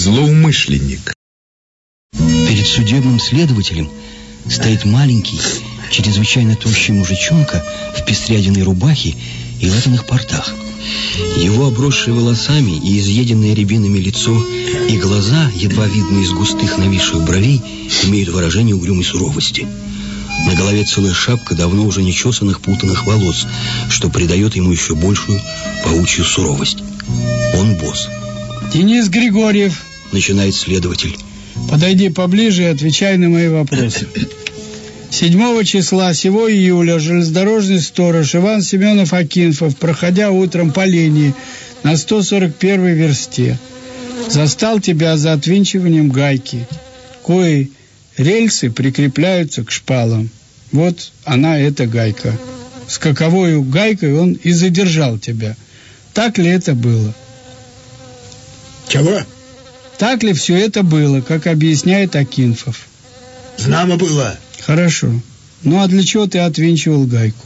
Злоумышленник. Перед судебным следователем стоит маленький, чрезвычайно тощий мужичонка в пестрядиной рубахе и латаных портах. Его обросшие волосами и изъеденное рябинами лицо и глаза, едва видные из густых нависших бровей, имеют выражение угрюмой суровости. На голове целая шапка давно уже нечесанных путанных волос, что придает ему еще большую паучью суровость. Он босс. Денис Григорьев, начинает следователь. Подойди поближе и отвечай на мои вопросы. 7 числа сего июля железнодорожный сторож Иван Семенов Акинфов, проходя утром по линии на 141 версте, застал тебя за отвинчиванием гайки, кои рельсы прикрепляются к шпалам. Вот она, эта гайка. С каковою гайкой он и задержал тебя. Так ли это было? Чего? Так ли все это было, как объясняет Акинфов? Знамо было. Хорошо. Ну а для чего ты отвинчивал гайку?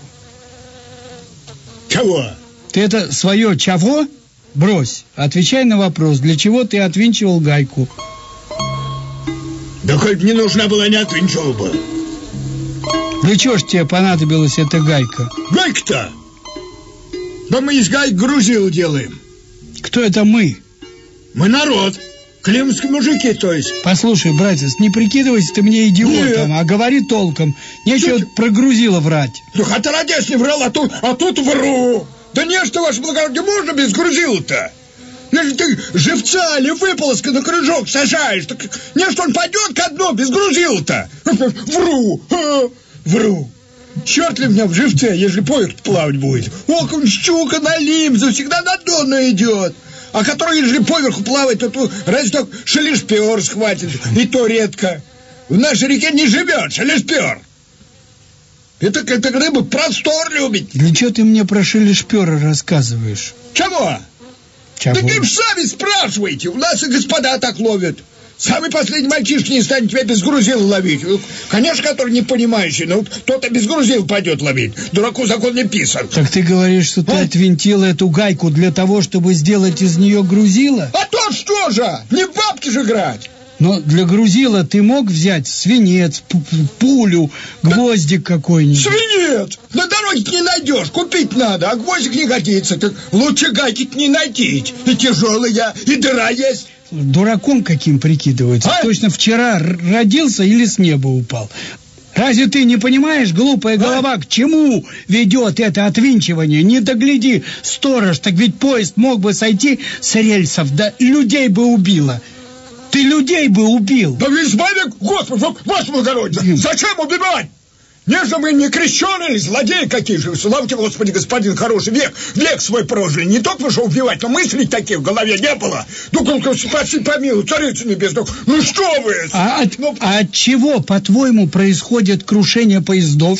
Чего? Ты это свое чего? Брось. Отвечай на вопрос, для чего ты отвинчивал гайку? Да хоть не нужна была, не отвинчивал бы. Для чего ж тебе понадобилась эта гайка? Гайка-то? Да мы из гаек грузил делаем. Кто это мы? Мы народ. Климовские мужики, то есть. Послушай, братец, не прикидывайся ты мне идиотом, а говори толком. Нечего про грузила врать. Ну, отродясь не врал, а тут вру. Да не, что, ваше благородие, можно без грузила-то? Если ты живца или выполоска на крыжок сажаешь, так не, что он пойдет ко дну без грузила-то? Вру. Черт ли меня в живце, если поезд плавать будет? Окунь, щука на лимзу всегда на дно идет. А который, если поверху плавает, то разве так шелеспер схватит, и то редко. В нашей реке не живет шелеспер. Это рыба простор любит. Для чего ты мне про шелеспера рассказываешь? Чего? Так им сами спрашивайте. У нас и господа так ловят. Самый последний мальчишка не станет тебя без грузила ловить. Конечно, который не понимающий, но кто-то без грузил пойдет ловить. Дураку закон не писан. Так ты говоришь, что ты отвинтил эту гайку для того, чтобы сделать из нее грузило? А то что же? Не в бабки же играть. Но для грузила ты мог взять свинец, пулю, гвоздик какой-нибудь. Свинец! На дороге не найдешь, купить надо, а гвоздик не годится. Так лучше гайки не найти. И тяжелая, и дыра есть. Дураком каким прикидывается? Точно вчера родился или с неба упал? Разве ты не понимаешь, глупая голова, к чему ведет это отвинчивание? Не догляди, сторож, так ведь поезд мог бы сойти с рельсов, да людей бы убило. Ты людей бы убил. Да ведь смотри, Господи, ваше благородие, зачем убивать? Не же мы не крещеные, злодеи какие же. Славьте, Господи, господин хороший, век свой прожили. Не только что убивать, но мыслей таких в голове не было. Ну, спаси, помилуй, царица небесная. Ну, что вы? А от чего, по-твоему, происходит крушение поездов?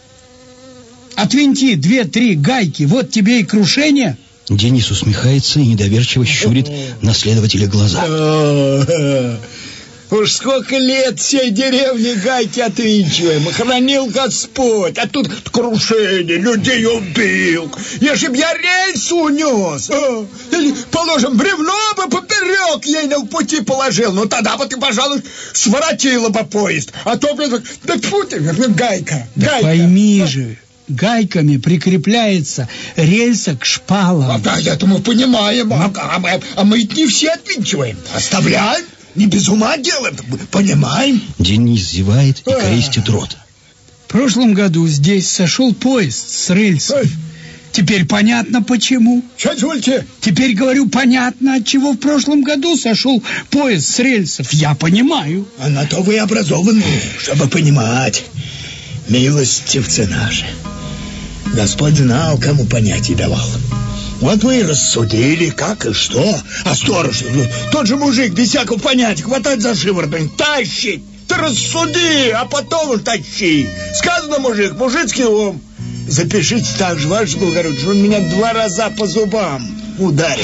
Отвинти 2-3 гайки, вот тебе и крушение. Денис усмехается и недоверчиво щурит на следователя глаза. Уж сколько лет всей деревни гайки отвинчиваем, хранил Господь, а тут крушение, людей убил. Если б я рельс унес, или, положим, бревно бы поперек ей на пути положил, ну тогда бы ты, пожалуй, своротила бы поезд. А то, блин, да тьфу ты, гайка. Да пойми же, гайками прикрепляется рельса к шпалам. Да, это мы понимаем, а мы не все отвинчиваем, оставляем. Не без ума делаем, понимаем? Денис зевает и крестит рот. В прошлом году здесь сошел поезд с рельсов. Теперь понятно почему. Позвольте. Теперь говорю понятно, от чего в прошлом году сошел поезд с рельсов. Я понимаю. А на то вы образованы, чтобы понимать. Милостивцы наши. Господь знал, кому понятие давал. Вот вы и рассудили, как и что. А сторож, тот же мужик, без всякого понятия, хватать за шиворот, тащить. Ты рассуди, а потом уж тащи. Сказано, мужицкий ум. Запишите так же, ваше благородие, что он меня 2 раза по зубам ударил.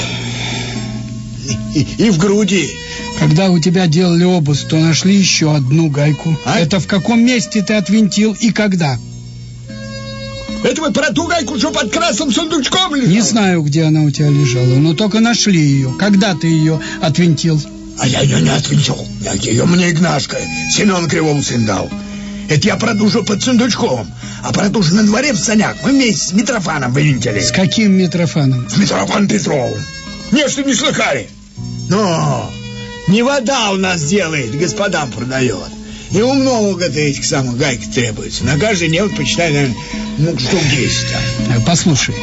И в груди. Когда у тебя делали обыск, то нашли еще одну гайку. Это в каком месте ты отвинтил и когда? Это вы про ту гайку, что под красным сундучком лежала? Не знаю, где она у тебя лежала, но только нашли ее. Когда ты ее отвинтил? А я ее не отвинчил. Ее мне Игнашка, Семен Кривому сын дал. Это я продужу под сундучком. А продужу на дворе в санях мы вместе с Митрофаном вынтили. С каким Митрофаном? С Митрофаном Петровым. Не, что не слыхали. Но не вода у нас делает, господам продает. Ему много-то этих самых гайок требуется. На каждый день, вот, почитай, наверное, штук 10. Послушай.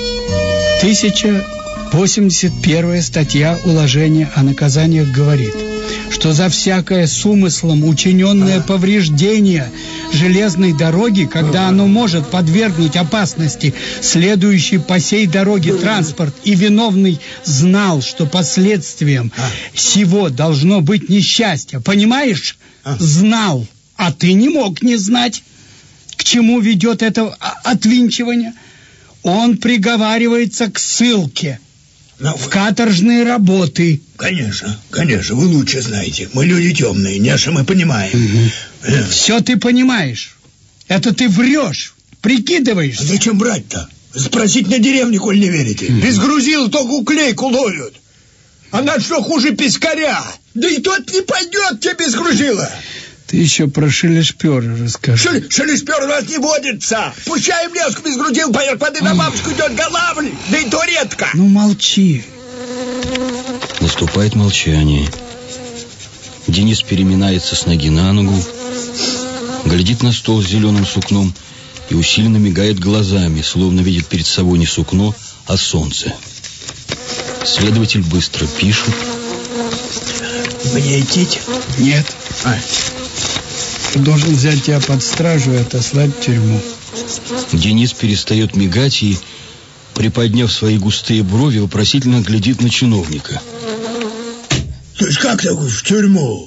1081 статья уложения о наказаниях говорит, что за всякое с умыслом учиненное повреждение железной дороги, когда оно может подвергнуть опасности следующий по сей дороге транспорт, и виновный знал, что последствием сего должно быть несчастье, понимаешь? Знал, а ты не мог не знать, к чему ведет это отвинчивание. Он приговаривается к ссылке, в каторжные работы. Конечно, конечно, вы лучше знаете. Мы люди темные, Неша, мы понимаем. Все ты понимаешь. Это ты врешь, прикидываешься. А зачем брать-то? Спросить на деревне, коль не верите. Без грузил только уклейку ловят. Она что, хуже пескаря? Да и тот не пойдет тебе без грузила. Ты еще про шелешпера расскажи. Шелешпер у нас не водится. Пущаем леску без грузил, поверх воды на бабушку идет голавль. Да и то редко. Ну, молчи. Наступает молчание. Денис переминается с ноги на ногу, глядит на стол с зеленым сукном и усиленно мигает глазами, словно видит перед собой не сукно, а солнце. Следователь быстро пишет. Мне идти? Нет. Должен взять тебя под стражу и отослать в тюрьму. Денис перестает мигать и, приподняв свои густые брови, вопросительно глядит на чиновника. То есть как так в тюрьму?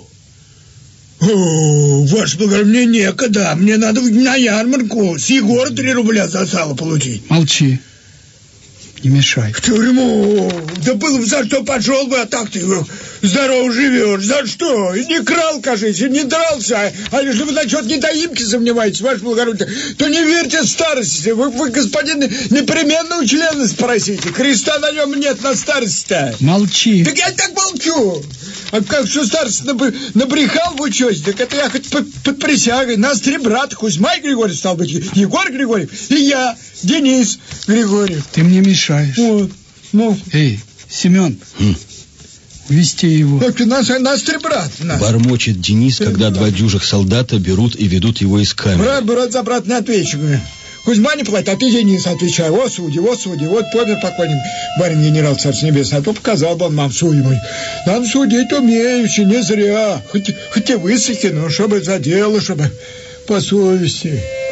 О, ваше благородие, мне некогда. Мне надо на ярмарку с Егора 3 рубля за сало получить. Молчи. Не мешай. В тюрьму? Да было бы за что пошел бы, а так ты здорово живешь. За что? И не крал, кажется, и не дрался. А если вы насчет недоимки сомневаетесь, ваше благородие, то не верьте старости. Вы, господин, непременно у члена спросите. Креста на нем нет на старости-то. Молчи. Так я так молчу. А как что старость набрехал в учете, так это я хоть под присягой. Нас 3 брата. Кузьма Григорьев, стал быть, Егор Григорьев, и я, Денис Григорьев. Ты мне мешаешь. Вот. Ну. Эй, Семен, увести его. Так, нас 3 брата. Бормочет Денис, когда 2 дюжих солдата берут и ведут его из камеры. Брат за брат не отвечу. Кузьма не платит, а ты, Денис, отвечай. Вот судьи. Вот помер покойник барин генерал Царство Небесное, а то показал бы он нам судьбой. Нам судить умеющий, не зря. Хоть и высоки, но чтобы за дело, чтобы по совести.